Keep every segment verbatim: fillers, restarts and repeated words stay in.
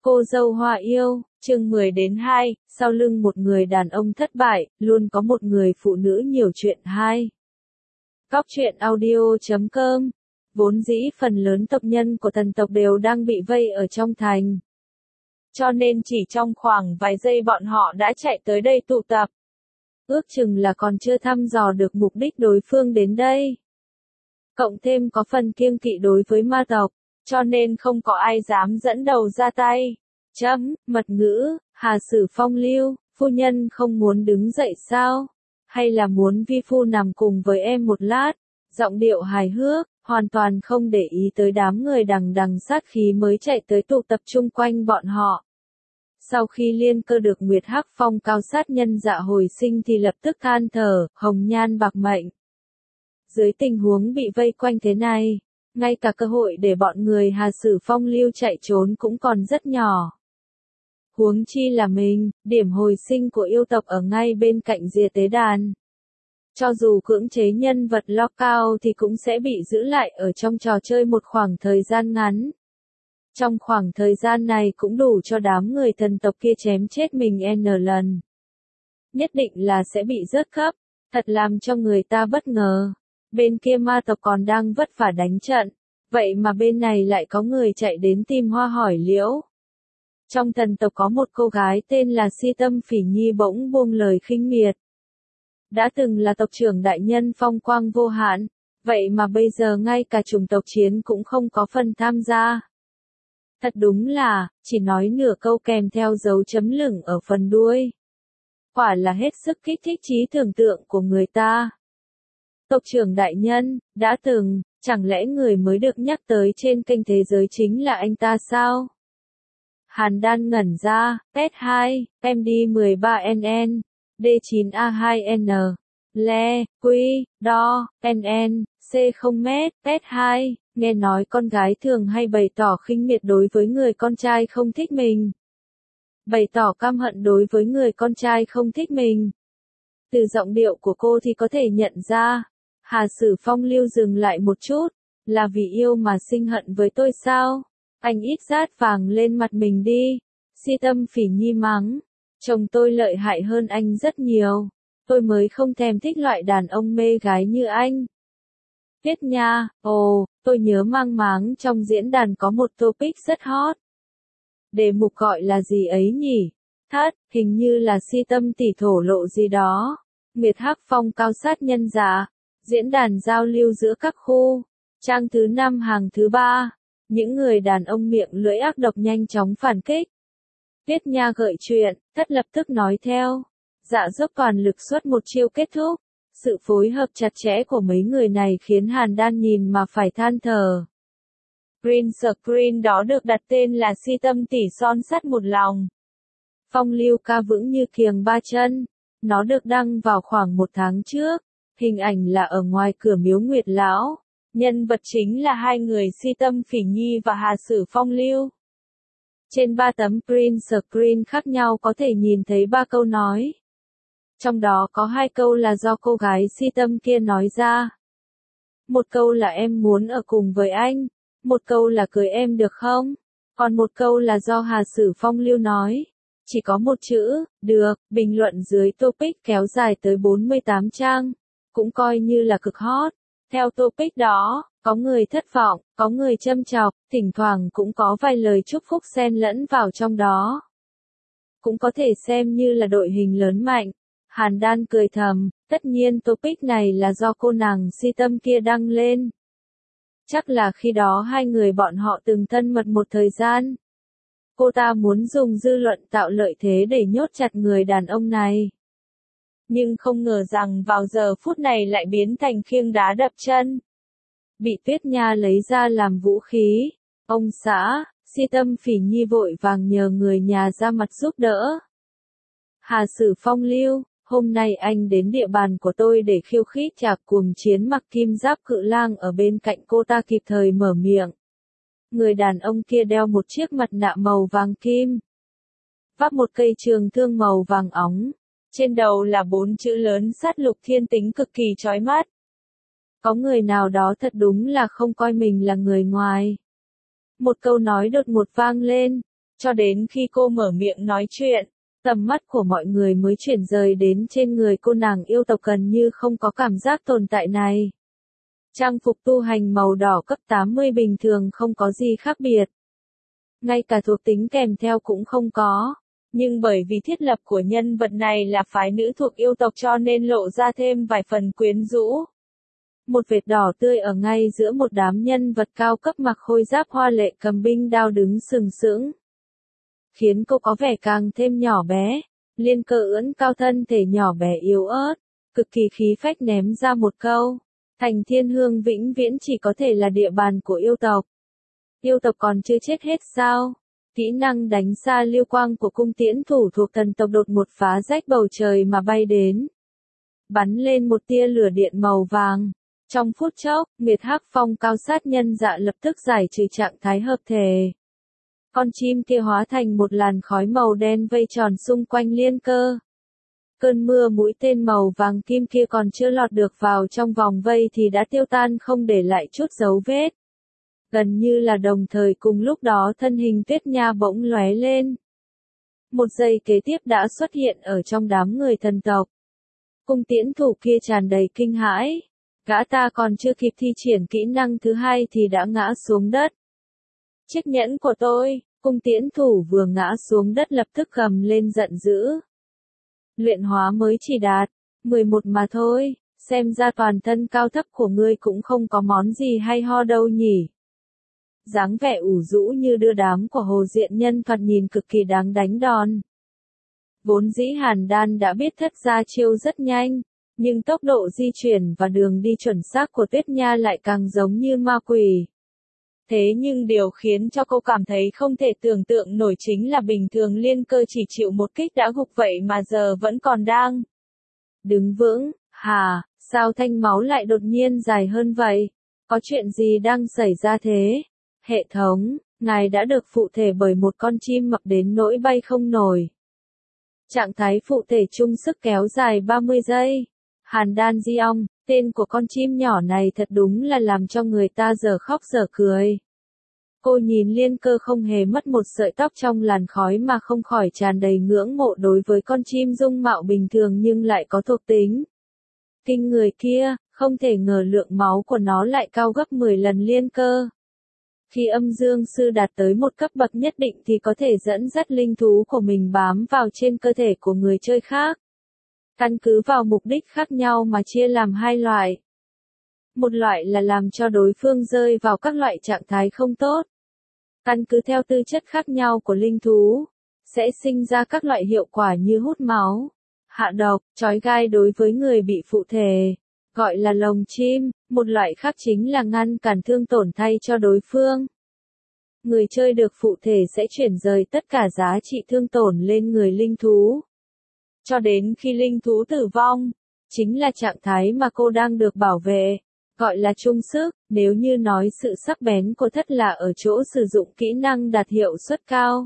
Cô dâu hoa yêu, chương mười đến hai, sau lưng một người đàn ông thất bại, luôn có một người phụ nữ nhiều chuyện hay. Cóc truyện audio chấm com. Vốn dĩ phần lớn tộc nhân của thần tộc đều đang bị vây ở trong thành. Cho nên chỉ trong khoảng vài giây bọn họ đã chạy tới đây tụ tập. Ước chừng là còn chưa thăm dò được mục đích đối phương đến đây. Cộng thêm có phần kiêng kỵ đối với ma tộc, cho nên không có ai dám dẫn đầu ra tay. Chấm, mật ngữ, Hà Sử Phong lưu, phu nhân không muốn đứng dậy sao? Hay là muốn vi phu nằm cùng với em một lát? Giọng điệu hài hước, hoàn toàn không để ý tới đám người đằng đằng sát khí mới chạy tới tụ tập chung quanh bọn họ. Sau khi liên cơ được Nguyệt Hắc Phong cao sát nhân dạ hồi sinh thì lập tức than thở, hồng nhan bạc mệnh. Dưới tình huống bị vây quanh thế này, ngay cả cơ hội để bọn người Hà Sử Phong lưu chạy trốn cũng còn rất nhỏ. Huống chi là mình, điểm hồi sinh của yêu tộc ở ngay bên cạnh rìa tế đàn. Cho dù cưỡng chế nhân vật lock out thì cũng sẽ bị giữ lại ở trong trò chơi một khoảng thời gian ngắn. Trong khoảng thời gian này cũng đủ cho đám người thần tộc kia chém chết mình n lần. Nhất định là sẽ bị rớt cấp, thật làm cho người ta bất ngờ. Bên kia ma tộc còn đang vất vả đánh trận, vậy mà bên này lại có người chạy đến tìm Hoa hỏi liễu. Trong thần tộc có một cô gái tên là Si Tâm Phỉ Nhi bỗng buông lời khinh miệt. Đã từng là tộc trưởng đại nhân phong quang vô hạn, vậy mà bây giờ ngay cả chủng tộc chiến cũng không có phần tham gia. Thật đúng là, chỉ nói nửa câu kèm theo dấu chấm lửng ở phần đuôi. Quả là hết sức kích thích trí tưởng tượng của người ta. Tộc trưởng đại nhân, đã từng, chẳng lẽ người mới được nhắc tới trên kênh thế giới chính là anh ta sao? Hàn Đan ngẩn ra, S hai, M D mười ba N N, D chín A hai N, Le, Quy, Đo, N N, C không mét, S hai, nghe nói con gái thường hay bày tỏ khinh miệt đối với người con trai không thích mình. Bày tỏ căm hận đối với người con trai không thích mình. Từ giọng điệu của cô thì có thể nhận ra, Hà Sử Phong lưu dừng lại một chút, là vì yêu mà sinh hận với tôi sao? Anh ít rát vàng lên mặt mình đi. Si Tâm Phỉ Nhi mắng, chồng tôi lợi hại hơn anh rất nhiều, tôi mới không thèm thích loại đàn ông mê gái như anh. Viết nha, ồ, tôi nhớ mang máng trong diễn đàn có một topic rất hot. Đề mục gọi là gì ấy nhỉ? Thất, hình như là Si Tâm tỷ thổ lộ gì đó. Nguyệt Hắc Phong cao sát nhân giả. Diễn đàn giao lưu giữa các khu. Trang thứ năm hàng thứ ba. Những người đàn ông miệng lưỡi ác độc nhanh chóng phản kích. Viết nha gợi chuyện, Thất lập tức nói theo. Dạ dốc toàn lực xuất một chiêu kết thúc. Sự phối hợp chặt chẽ của mấy người này khiến Hàn Đan nhìn mà phải than thở. Green screen đó được đặt tên là Si Tâm tỷ son sắt một lòng. Phong lưu ca vững như kiềng ba chân. Nó được đăng vào khoảng một tháng trước. Hình ảnh là ở ngoài cửa miếu Nguyệt Lão. Nhân vật chính là hai người Si Tâm Phỉ Nhi và Hà Sử Phong lưu. Trên ba tấm green screen khác nhau có thể nhìn thấy ba câu nói. Trong đó có hai câu là do cô gái Si Tâm kia nói ra. Một câu là em muốn ở cùng với anh. Một câu là cưới em được không? Còn một câu là do Hà Sử Phong lưu nói. Chỉ có một chữ, được, bình luận dưới topic kéo dài tới bốn mươi tám trang. Cũng coi như là cực hot. Theo topic đó, có người thất vọng, có người châm chọc, thỉnh thoảng cũng có vài lời chúc phúc xen lẫn vào trong đó. Cũng có thể xem như là đội hình lớn mạnh. Hàn Đan cười thầm, tất nhiên topic này là do cô nàng Si Tâm kia đăng lên. Chắc là khi đó hai người bọn họ từng thân mật một thời gian. Cô ta muốn dùng dư luận tạo lợi thế để nhốt chặt người đàn ông này. Nhưng không ngờ rằng vào giờ phút này lại biến thành khiêng đá đập chân. Bị Tuyết Nha lấy ra làm vũ khí. Ông xã, Si Tâm Phỉ Nhi vội vàng nhờ người nhà ra mặt giúp đỡ. Hà Sử Phong lưu, hôm nay anh đến địa bàn của tôi để khiêu khích chạc cuồng chiến mặc kim giáp cự lang ở bên cạnh cô ta kịp thời mở miệng. Người đàn ông kia đeo một chiếc mặt nạ màu vàng kim. Vác một cây trường thương màu vàng óng. Trên đầu là bốn chữ lớn sát lục thiên tính cực kỳ chói mắt. Có người nào đó thật đúng là không coi mình là người ngoài. Một câu nói đột ngột vang lên. Cho đến khi cô mở miệng nói chuyện, tầm mắt của mọi người mới chuyển rời đến trên người cô, nàng yêu tộc gần như không có cảm giác tồn tại này. Trang phục tu hành màu đỏ cấp tám mươi bình thường không có gì khác biệt. Ngay cả thuộc tính kèm theo cũng không có. Nhưng bởi vì thiết lập của nhân vật này là phái nữ thuộc yêu tộc cho nên lộ ra thêm vài phần quyến rũ. Một vệt đỏ tươi ở ngay giữa một đám nhân vật cao cấp mặc khôi giáp hoa lệ cầm binh đao đứng sừng sững, khiến cô có vẻ càng thêm nhỏ bé. Liên Cơ ưỡn cao thân thể nhỏ bé yếu ớt, cực kỳ khí phách ném ra một câu. Thành Thiên Hương vĩnh viễn chỉ có thể là địa bàn của yêu tộc. Yêu tộc còn chưa chết hết sao? Kỹ năng đánh xa lưu quang của cung tiễn thủ thuộc thần tộc đột một phá rách bầu trời mà bay đến. Bắn lên một tia lửa điện màu vàng. Trong phút chốc, Nguyệt Hắc Phong cao sát nhân dạ lập tức giải trừ trạng thái hợp thể. Con chim kia hóa thành một làn khói màu đen vây tròn xung quanh Liên Cơ. Cơn mưa mũi tên màu vàng kim kia còn chưa lọt được vào trong vòng vây thì đã tiêu tan không để lại chút dấu vết. Gần như là đồng thời cùng lúc đó thân hình Tuyết Nha bỗng lóe lên. Một giây kế tiếp đã xuất hiện ở trong đám người thần tộc. Cung tiễn thủ kia tràn đầy kinh hãi. Gã ta còn chưa kịp thi triển kỹ năng thứ hai thì đã ngã xuống đất. Chiếc nhẫn của tôi, cung tiễn thủ vừa ngã xuống đất lập tức gầm lên giận dữ. Luyện hóa mới chỉ đạt mười một mà thôi, xem ra toàn thân cao thấp của ngươi cũng không có món gì hay ho đâu nhỉ. Dáng vẻ ủ rũ như đưa đám của Hồ Diện Nhân thoạt nhìn cực kỳ đáng đánh đòn. Vốn dĩ Hàn Đan đã biết thất gia chiêu rất nhanh, nhưng tốc độ di chuyển và đường đi chuẩn xác của Tuyết Nha lại càng giống như ma quỷ. Thế nhưng điều khiến cho cô cảm thấy không thể tưởng tượng nổi chính là bình thường Liên Cơ chỉ chịu một kích đã gục vậy mà giờ vẫn còn đang đứng vững. Hà, sao thanh máu lại đột nhiên dài hơn vậy? Có chuyện gì đang xảy ra thế? Hệ thống, ngài đã được phụ thể bởi một con chim mập đến nỗi bay không nổi. Trạng thái phụ thể chung sức kéo dài ba mươi giây. Hàn Đan Di Ong, tên của con chim nhỏ này thật đúng là làm cho người ta giờ khóc giờ cười. Cô nhìn Liên Cơ không hề mất một sợi tóc trong làn khói mà không khỏi tràn đầy ngưỡng mộ đối với con chim dung mạo bình thường nhưng lại có thuộc tính kinh người kia, không thể ngờ lượng máu của nó lại cao gấp mười lần Liên Cơ. Khi âm dương sư đạt tới một cấp bậc nhất định thì có thể dẫn dắt linh thú của mình bám vào trên cơ thể của người chơi khác. Căn cứ vào mục đích khác nhau mà chia làm hai loại. Một loại là làm cho đối phương rơi vào các loại trạng thái không tốt. Căn cứ theo tư chất khác nhau của linh thú, sẽ sinh ra các loại hiệu quả như hút máu, hạ độc, trói gai đối với người bị phụ thể, gọi là lồng chim. Một loại khác chính là ngăn cản thương tổn thay cho đối phương. Người chơi được phụ thể sẽ chuyển rời tất cả giá trị thương tổn lên người linh thú, cho đến khi linh thú tử vong. Chính là trạng thái mà cô đang được bảo vệ, gọi là chung sức. Nếu như nói sự sắc bén của thất là ở chỗ sử dụng kỹ năng đạt hiệu suất cao,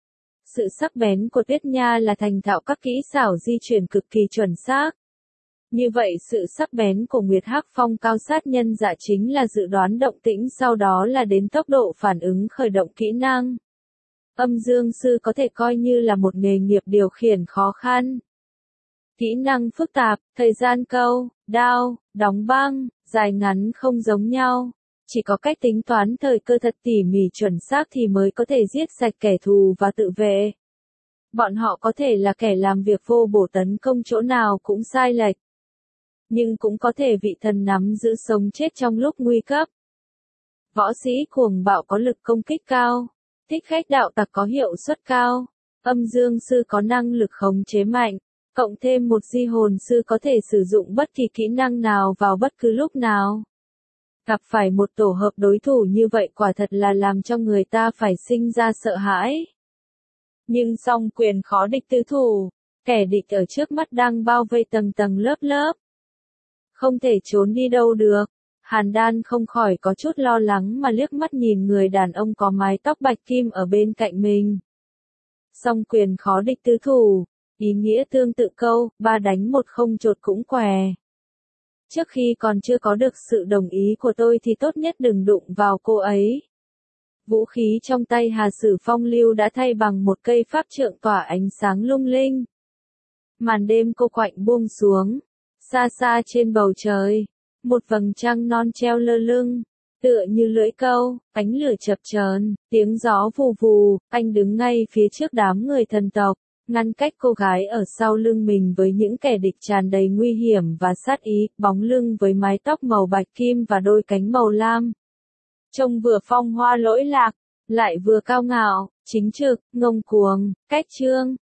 sự sắc bén của Tuyết Nha là thành thạo các kỹ xảo di chuyển cực kỳ chuẩn xác. Như vậy sự sắc bén của Nguyệt Hắc Phong cao sát nhân dạ chính là dự đoán động tĩnh, sau đó là đến tốc độ phản ứng khởi động kỹ năng. Âm dương sư có thể coi như là một nghề nghiệp điều khiển khó khăn. Kỹ năng phức tạp, thời gian câu, đao, đóng băng, dài ngắn không giống nhau. Chỉ có cách tính toán thời cơ thật tỉ mỉ chuẩn xác thì mới có thể giết sạch kẻ thù và tự vệ. Bọn họ có thể là kẻ làm việc vô bổ tấn công chỗ nào cũng sai lệch. Nhưng cũng có thể vị thần nắm giữ sống chết trong lúc nguy cấp. Võ sĩ cuồng bạo có lực công kích cao. Thích khách đạo tặc có hiệu suất cao. Âm dương sư có năng lực khống chế mạnh. Cộng thêm một di hồn sư có thể sử dụng bất kỳ kỹ năng nào vào bất cứ lúc nào. Gặp phải một tổ hợp đối thủ như vậy quả thật là làm cho người ta phải sinh ra sợ hãi. Nhưng song quyền khó địch tứ thủ. Kẻ địch ở trước mắt đang bao vây tầng tầng lớp lớp. Không thể trốn đi đâu được. Hàn Đan không khỏi có chút lo lắng mà liếc mắt nhìn người đàn ông có mái tóc bạch kim ở bên cạnh mình. Song quyền khó địch tứ thủ. Ý nghĩa tương tự câu, ba đánh một không chột cũng què. Trước khi còn chưa có được sự đồng ý của tôi thì tốt nhất đừng đụng vào cô ấy. Vũ khí trong tay Hà Sử Phong lưu đã thay bằng một cây pháp trượng tỏa ánh sáng lung linh. Màn đêm cô quạnh buông xuống. Xa xa trên bầu trời, một vầng trăng non treo lơ lưng, tựa như lưỡi câu, ánh lửa chập chờn, tiếng gió vù vù, anh đứng ngay phía trước đám người thần tộc, ngăn cách cô gái ở sau lưng mình với những kẻ địch tràn đầy nguy hiểm và sát ý, bóng lưng với mái tóc màu bạch kim và đôi cánh màu lam. Trông vừa phong hoa lỗi lạc, lại vừa cao ngạo, chính trực, ngông cuồng, cách trương.